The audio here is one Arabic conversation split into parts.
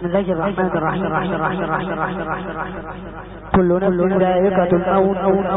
بسم الله الرحمن الرحيم. كل نفس ذائقة الموت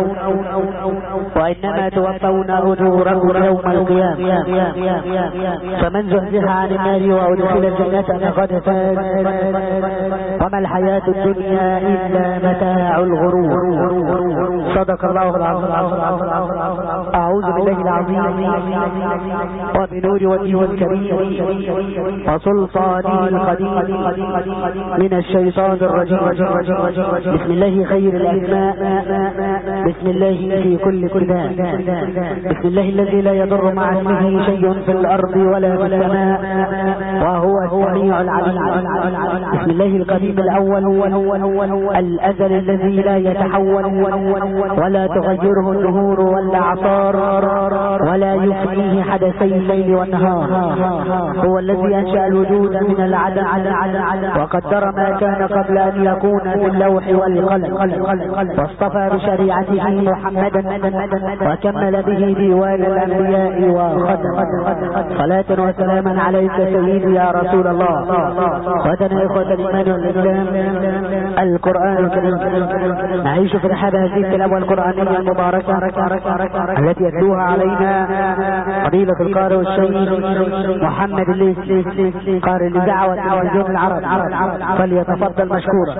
وإنما توفون أجوركم يوم القيامة. فمن زحزح عن النار وأدخل الجنة فقد فاز، وما الحياة الدنيا إلا متاع الغرور. صدق الله العظيم. أعوذ بالله العظيم وبنور وجهه الكريم وسلطانه القديم من الشيطان الرجيم. بسم الله خير الأسماء، بسم الله في كل كتاب، بسم الله الذي لا يضر مع اسمه شيء في الأرض ولا في السماء وهو السميع العليم. بسم الله القديم الأول الأزل الذي لا يتحول ولا تغيره الدهور والأعصار ولا يفنيه حدثي الليل والنهار. هو الذي أنشأ الوجود من العدم وقدر ما كان قبل أن يكون في اللوح والقلم، واصطفى بشريعته محمدا وكمل به ديوان الأنبياء وختم. صلاة وسلاما عليك سيدي يا رسول الله. وتنا إخوة الإيمان والإسلام، القرآن الكريم نعيش في رحاب هذه التلاوة القرآنية المباركة التي يتلوها علينا فضيلة القارئ الشيخ محمد الليثي قارئ الإذاعة والتلفزيون العربي، فليتفضل مشكورا.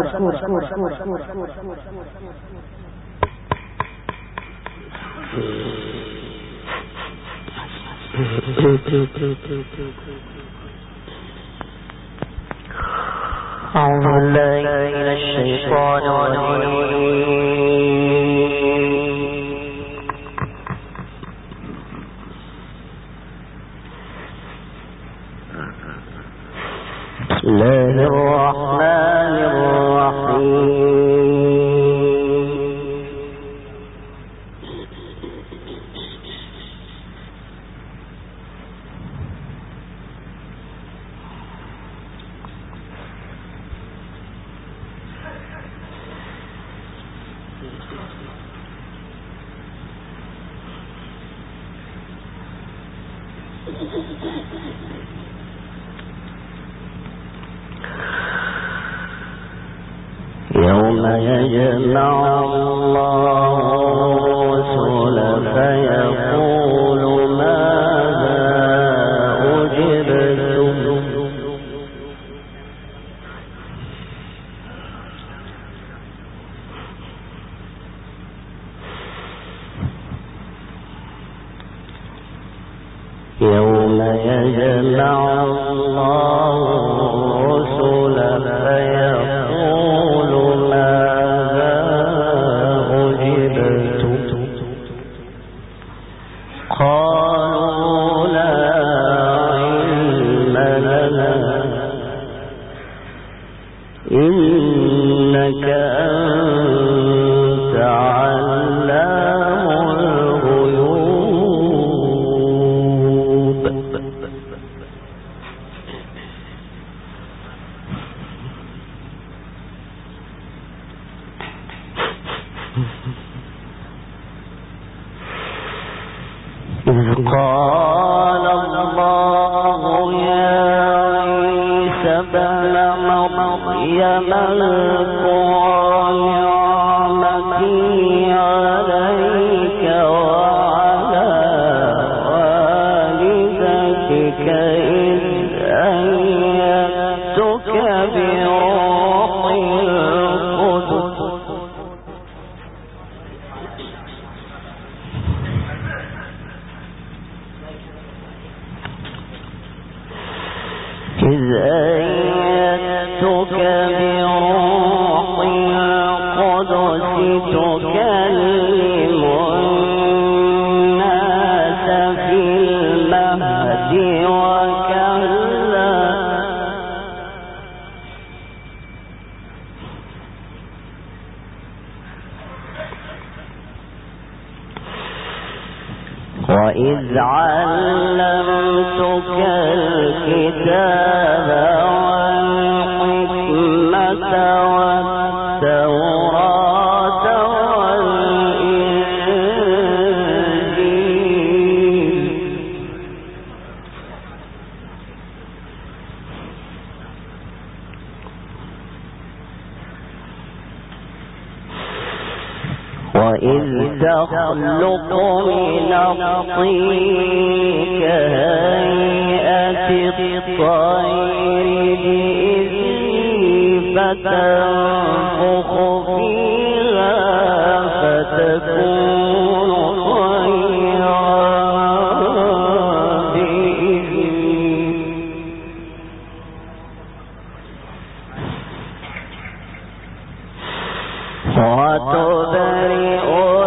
أعوذ بالله من الشيطان الرجيم. بسم الله الرحمن الرحيم. يوم يجمع الله الرسل فيقول ماذا أجبتم يوم يجمع الله الرسل فيقول ماذا أجبتم قالوا لا علم لنا إنك أنت علام الغيوب. إذ قال الله يا عيسى ابن مريم اذكر نعمتي عليك وعلى والدتك إذ أيدتك بروح القدس تكلم الناس في المهد وكهلا وإذ علمتك الكتاب والحكمة والتوراة والإنجيل وإذ تخلق من الطين كهيئة الطير بإذني فتنفخ فيها فتكون طيرا بإذني وتبرئ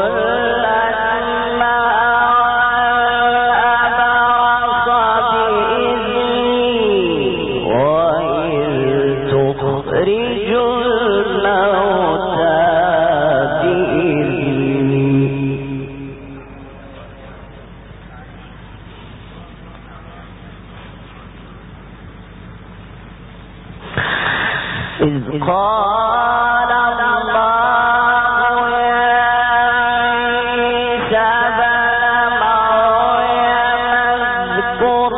إذ قال الله يا عيسى ابن مريم اذكر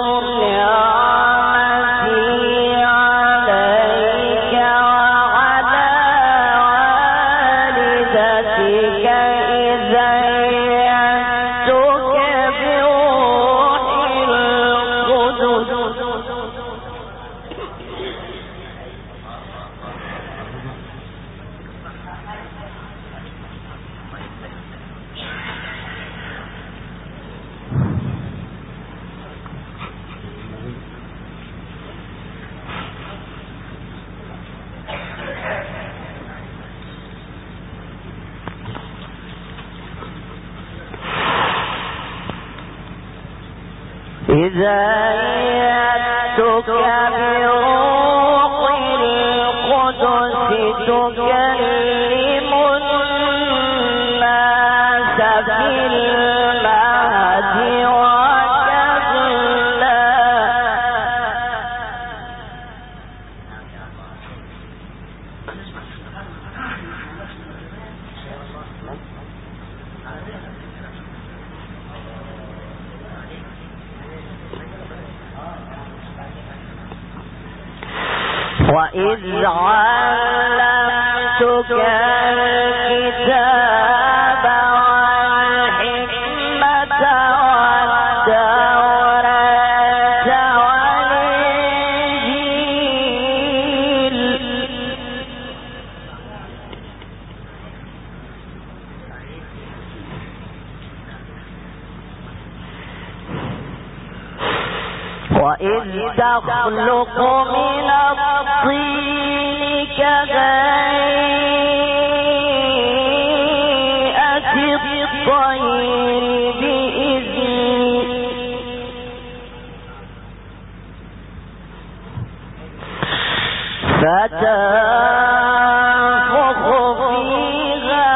نعمتي عليك وعلى والدتك إذ أيدتك بروح القدس إذا أيدتك بروح القدس تكلم الناس في المهد وكهلا وإذ علمتك الكتاب والحكمة والتوراة والإنجيل وإذ تخلق من الطين كهيئة الطير بإذني فتنفخ فيها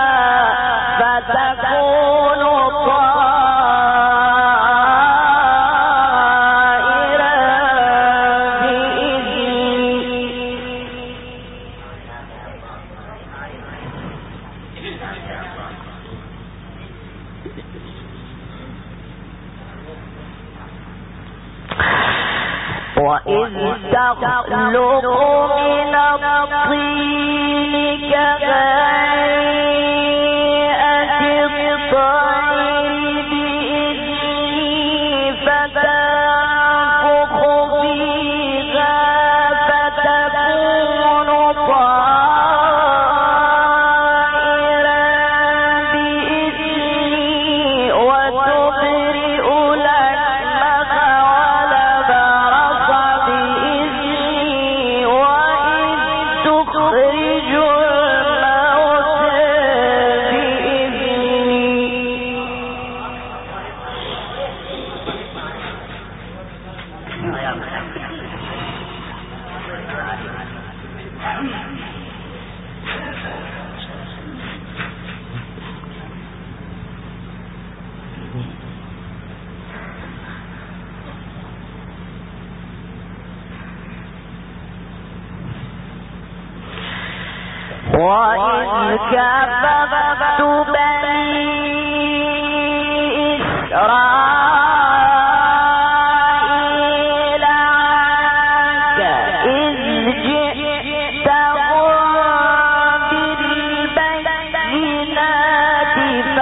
فتكون وإذ تخلق من الطين كهيئة الطير بإذني فتنفخ فيها فتكون طائرا بإذني وتبرئ الأكمه والأبرص بإذني وإذ تخرج الموتى بإذني وإذ كففت بني إسرائيل عنك إذ جئتهم بالبينات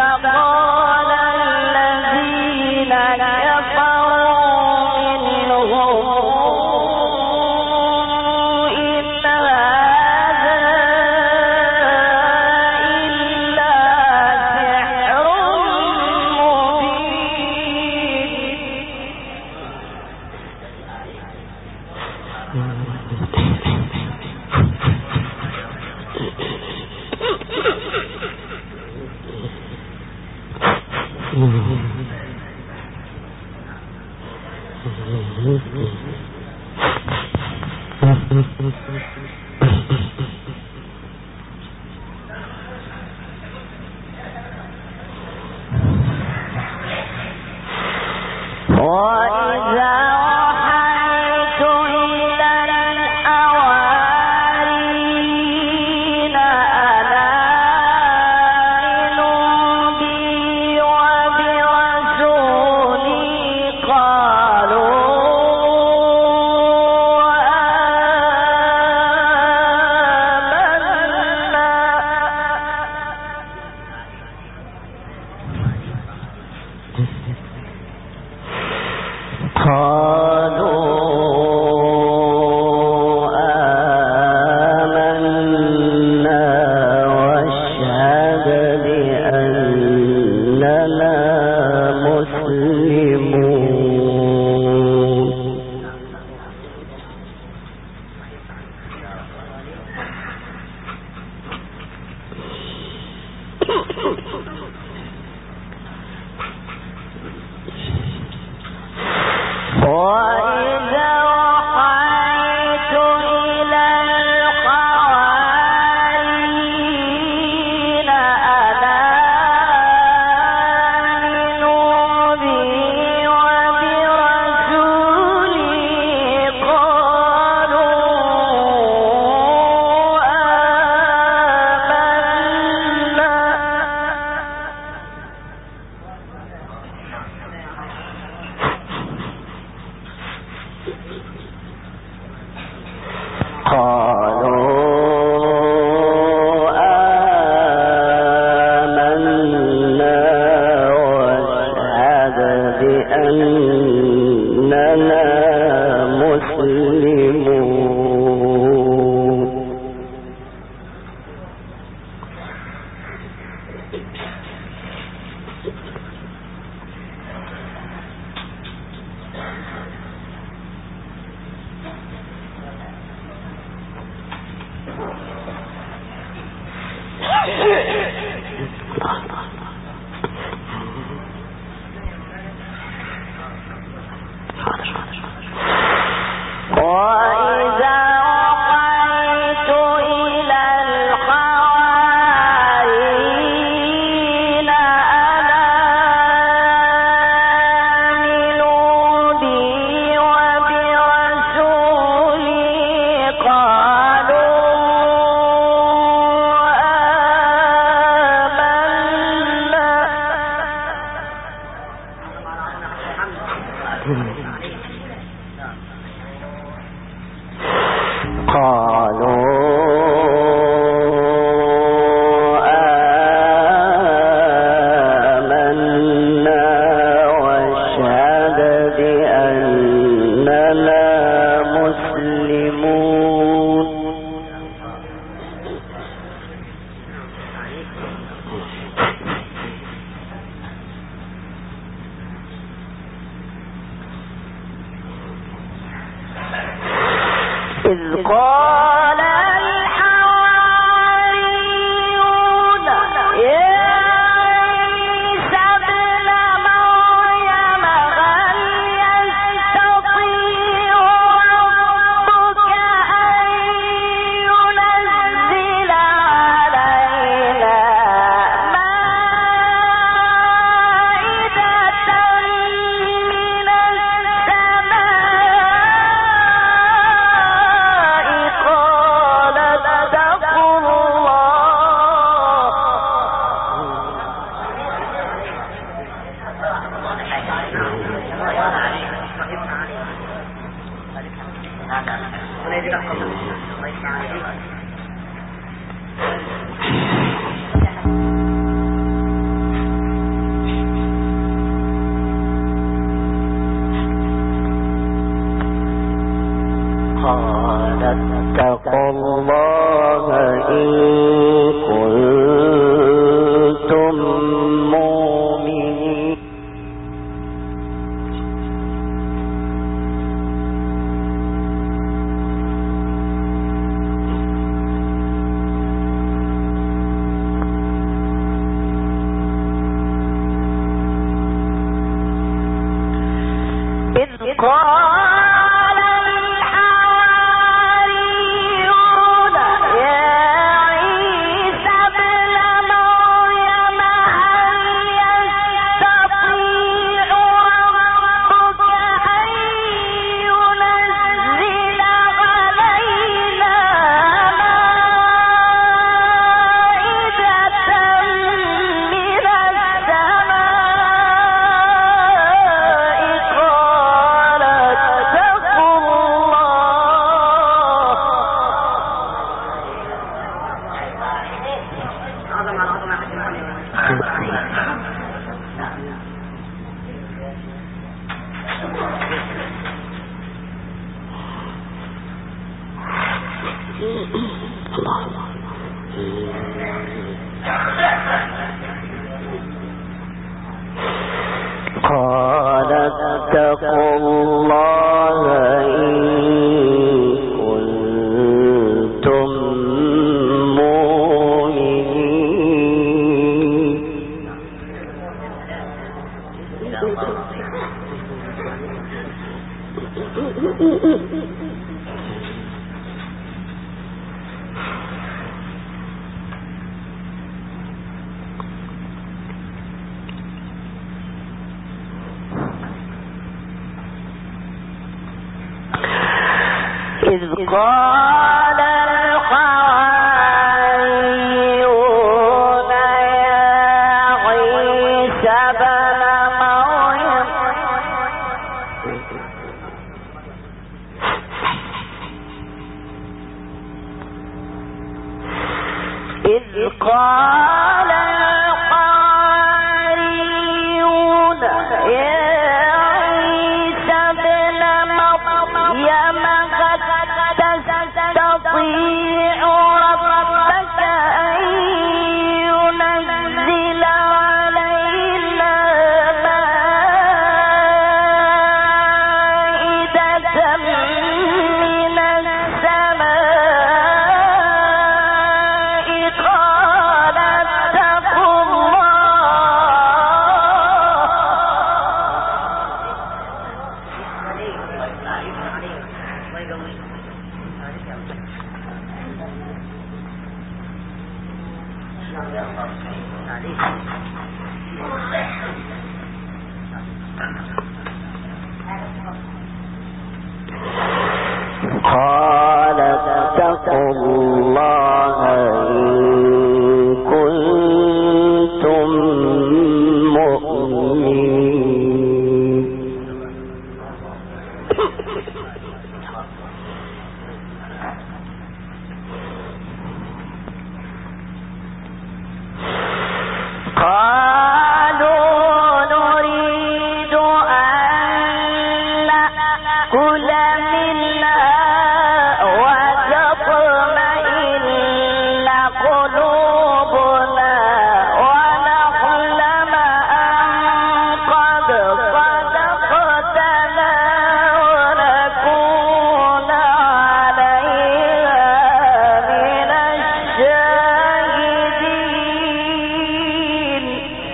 قال اتقوا الله إن كنتم مؤمنين. إذ قال الحواريون يا عيسى ابن مريم إذ قال الحواريون يا عيسى ابن مريم تستطيع ربك أن ينزل علينا مائدة من السماء قال اتقوا الله إن كنتم مؤمنين. قالوا نريد أن نأكل منها وتطمئن قلوبنا ونعلم أن قد صدقتنا ونكون عليها من الشاهدين.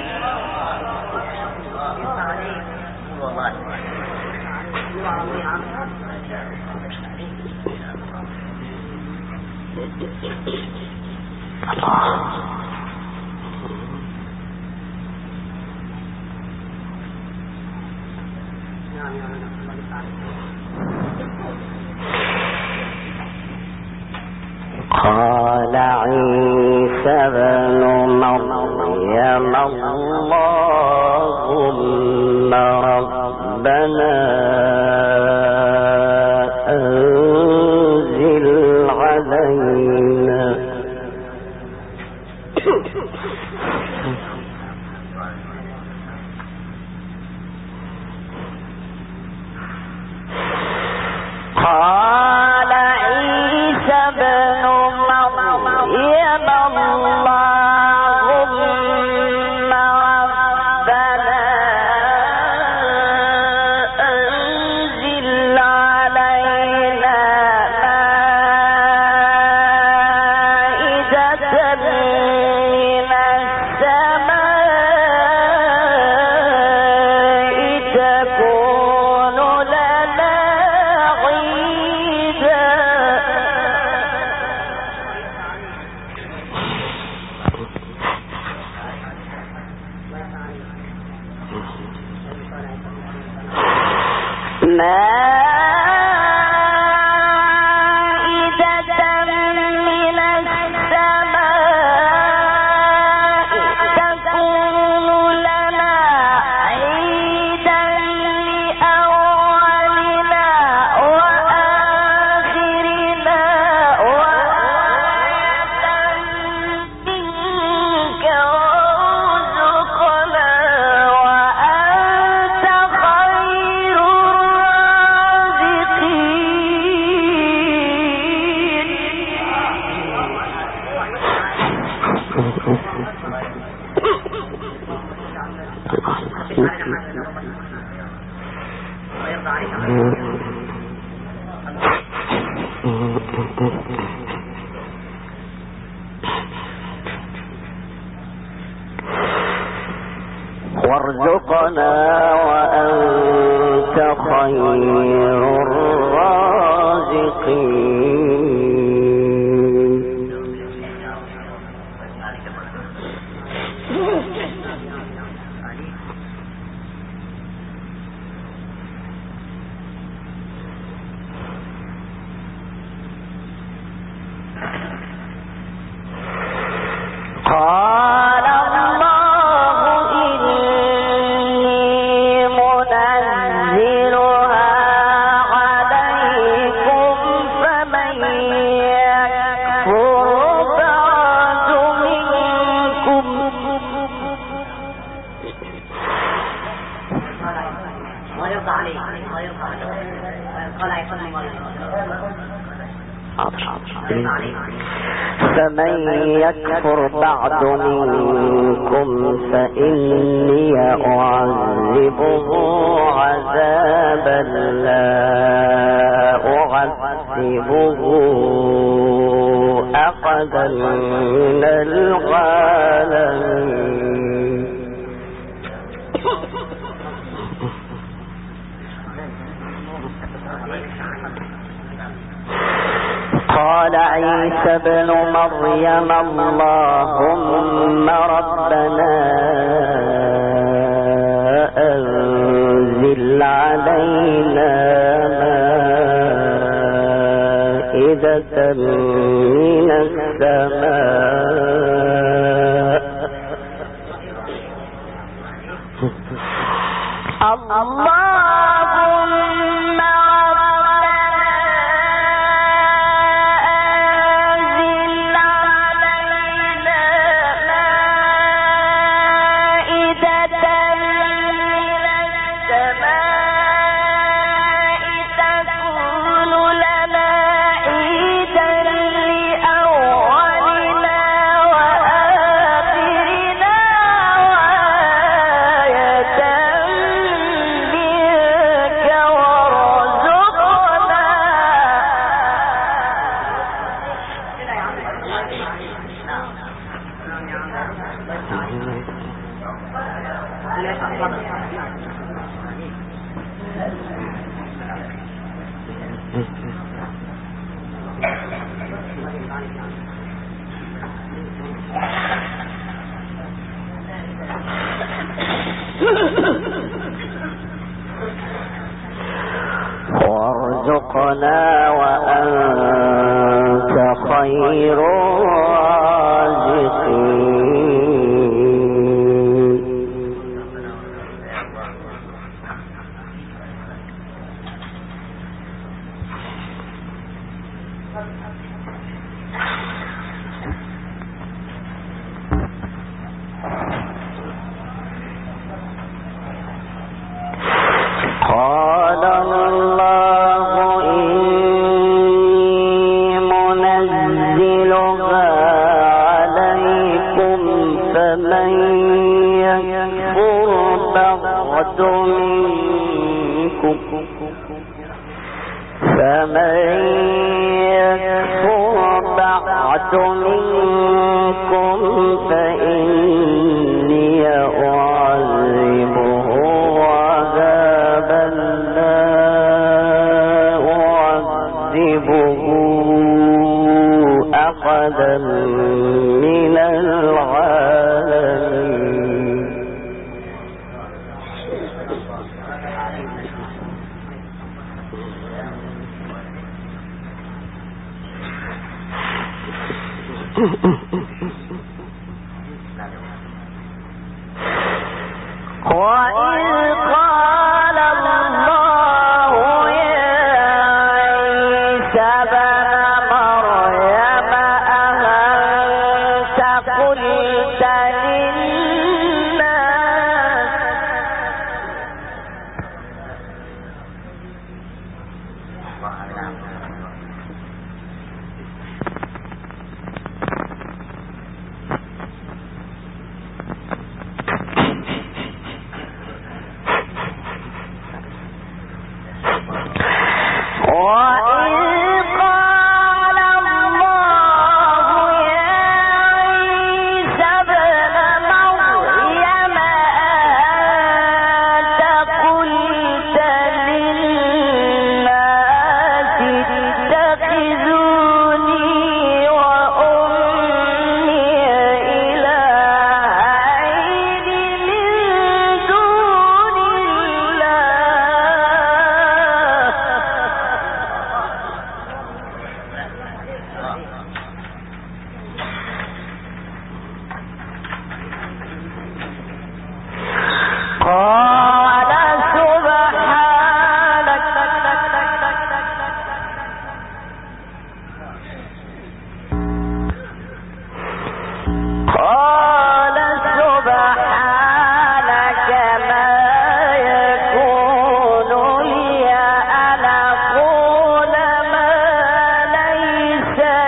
قال عيسى ابن مريم اللهم ربنا أنزل علينا قال عيسى ابن مريم اللهم ربنا أنزل علينا فمن يكفر بعد منكم فإني أعذبه عذابا لا أعذبه أحدا من العالمين. قال عيسى ابن مريم اللهم ربنا أنزل علينا مائدة من السماء اللهم وارزقنا وأنت خير الرازقين. قال الله إني منزلها عليكم فمن يكفر بعد منكم فإني أعذبه عذابا لا أعذبه أحدا من العالمين. وإذ قال الله يا عيسى ابن مريم أأنت قلت ليس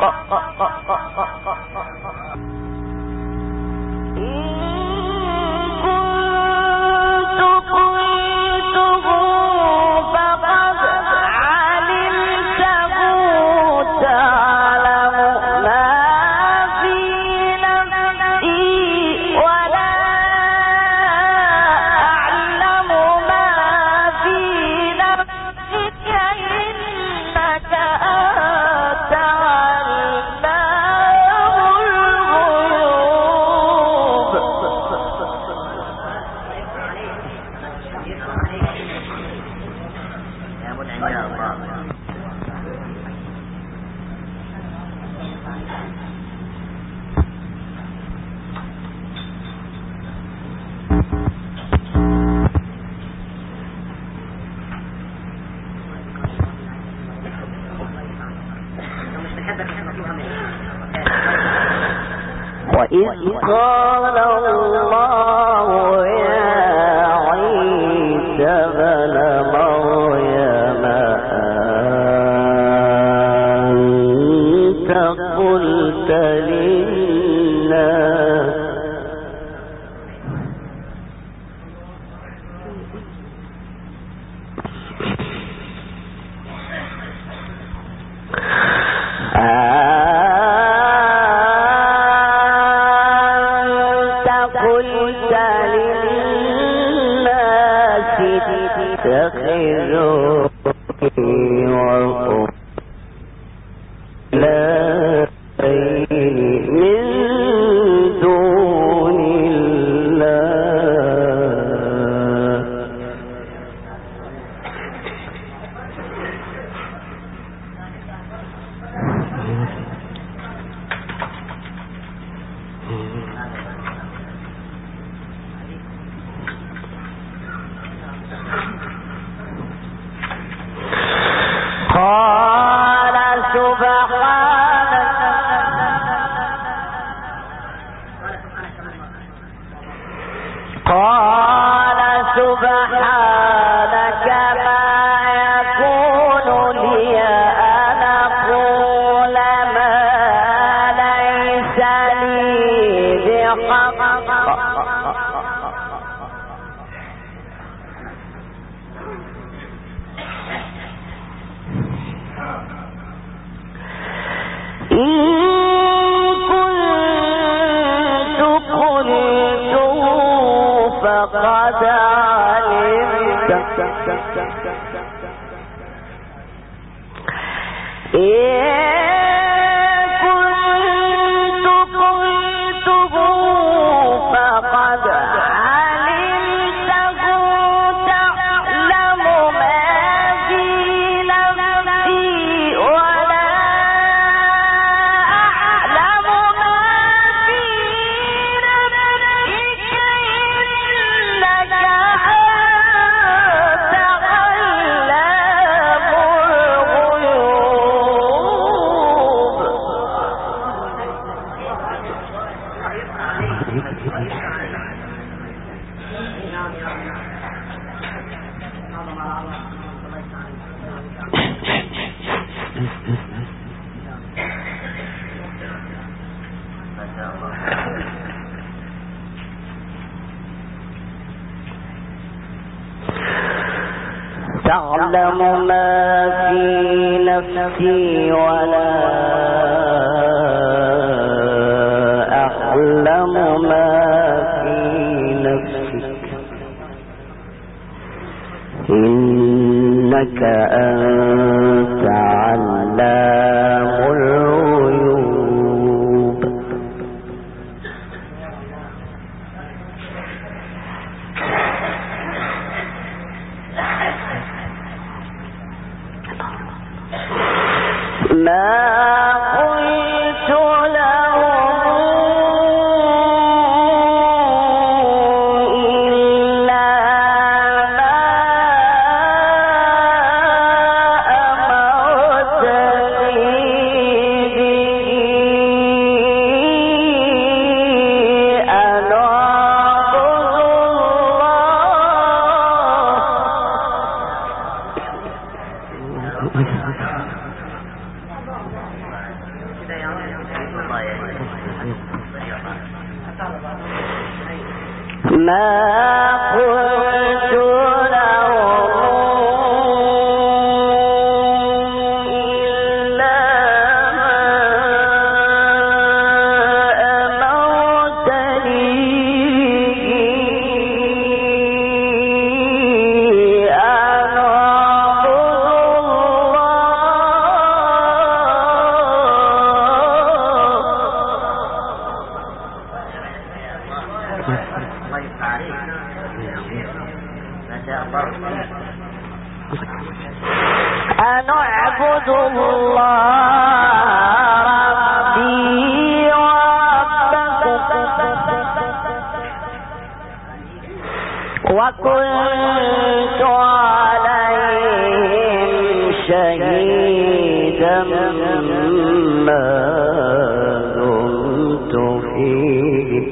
وإذ قال الله يا عيسى ابن مريم أنت قلت للناس تعلم ما في نفسي ولا أعلم ما في نفسك إنك أنت علام الغيوب. أنعبد الله ربي وربكم وكنت عليهم شهيدا ما دمت فيه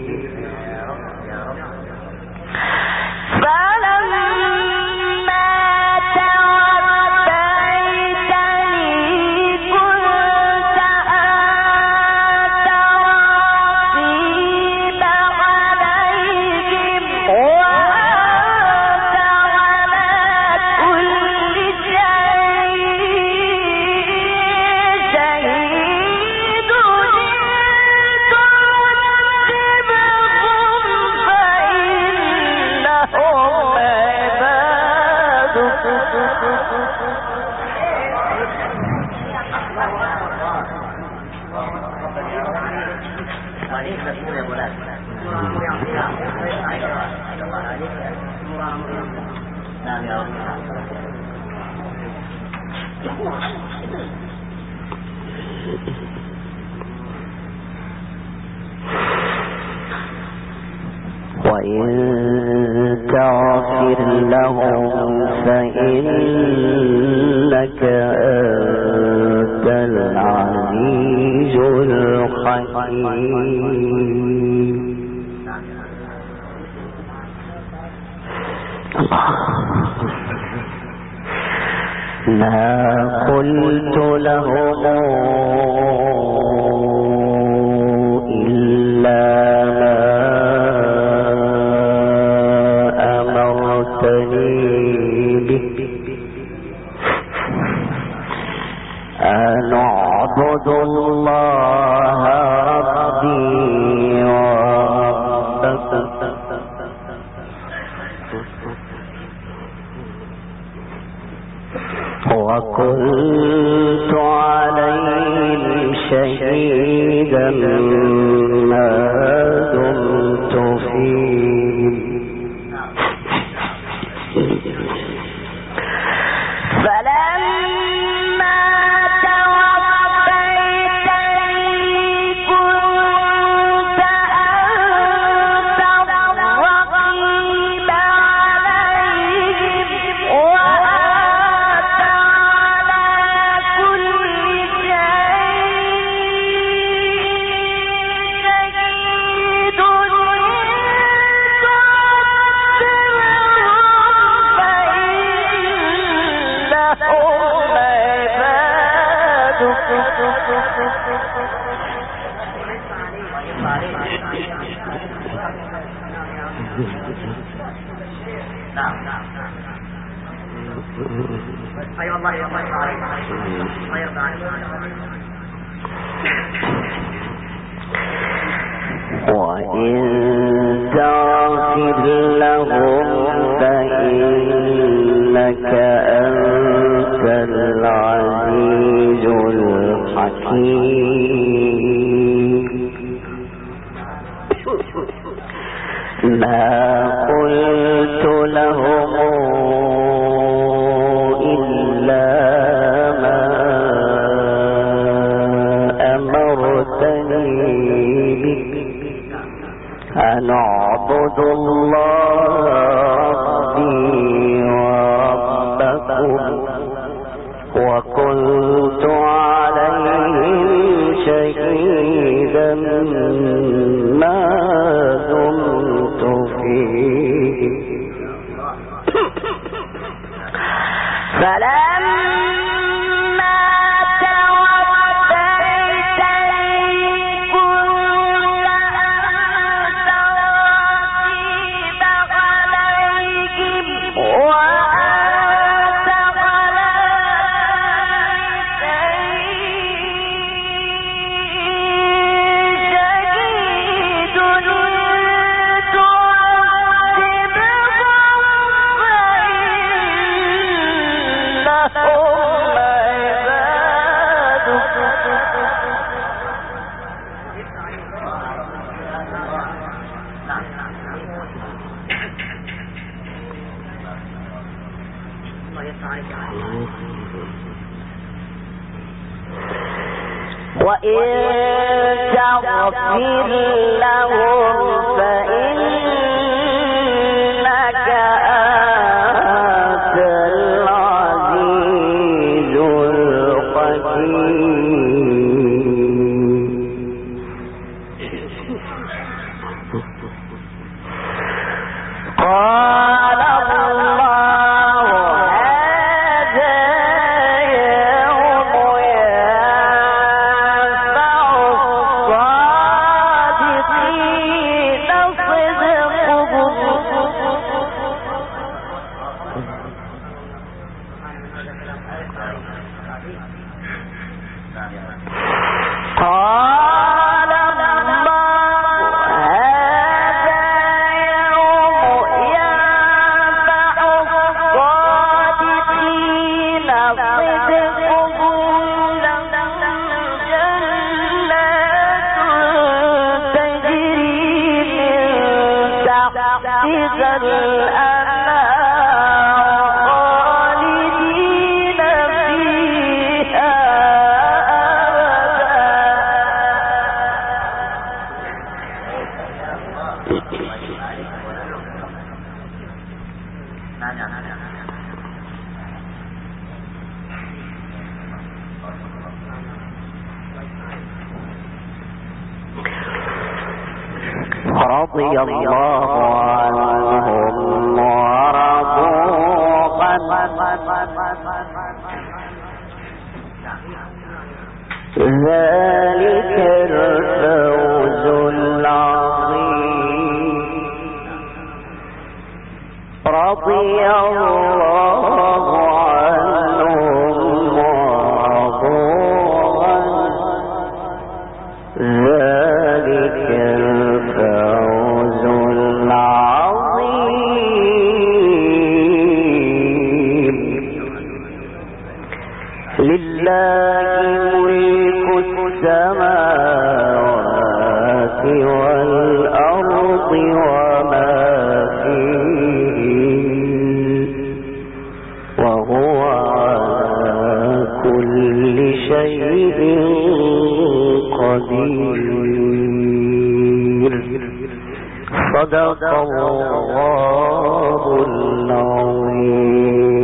وإن تغفر لهم فإنك أنت العزيز الحكيم. ما قلت لهم إلا ما أمرتني به أن أعبد الله ربي وربكم وكنت عليهم شهيدا ما دمت فيهم فلما توفيتني كنت أنت الرقيب وإن تغفر لهم فإنك أنت العزيز الحكيم. ما قلت لهم إلا ما أمرتني به أن أعبد الله ربي وربكم وكنت عليهم شهيدا ما دمت فيه فلما توفيتني كنت وإن تغفر لهم فإنك أنت العزيز الحكيم. قال الله هذا يوم ينفع الصادقين صدقهم. قال الله هذا يوم ينفع الصادقين صدقهم. لهم جنات تجري من تحتها الأنهار خالدين فيها رضي الله عنهم ورضوا عنه ذلك الفوز العظيم. رضي الله عنهم ورضوا عنه ذلك الفوز العظيم. لله ملك السماوات والأرض وما فيهن وهو على كل شيء قدير. صدق الله العظيم.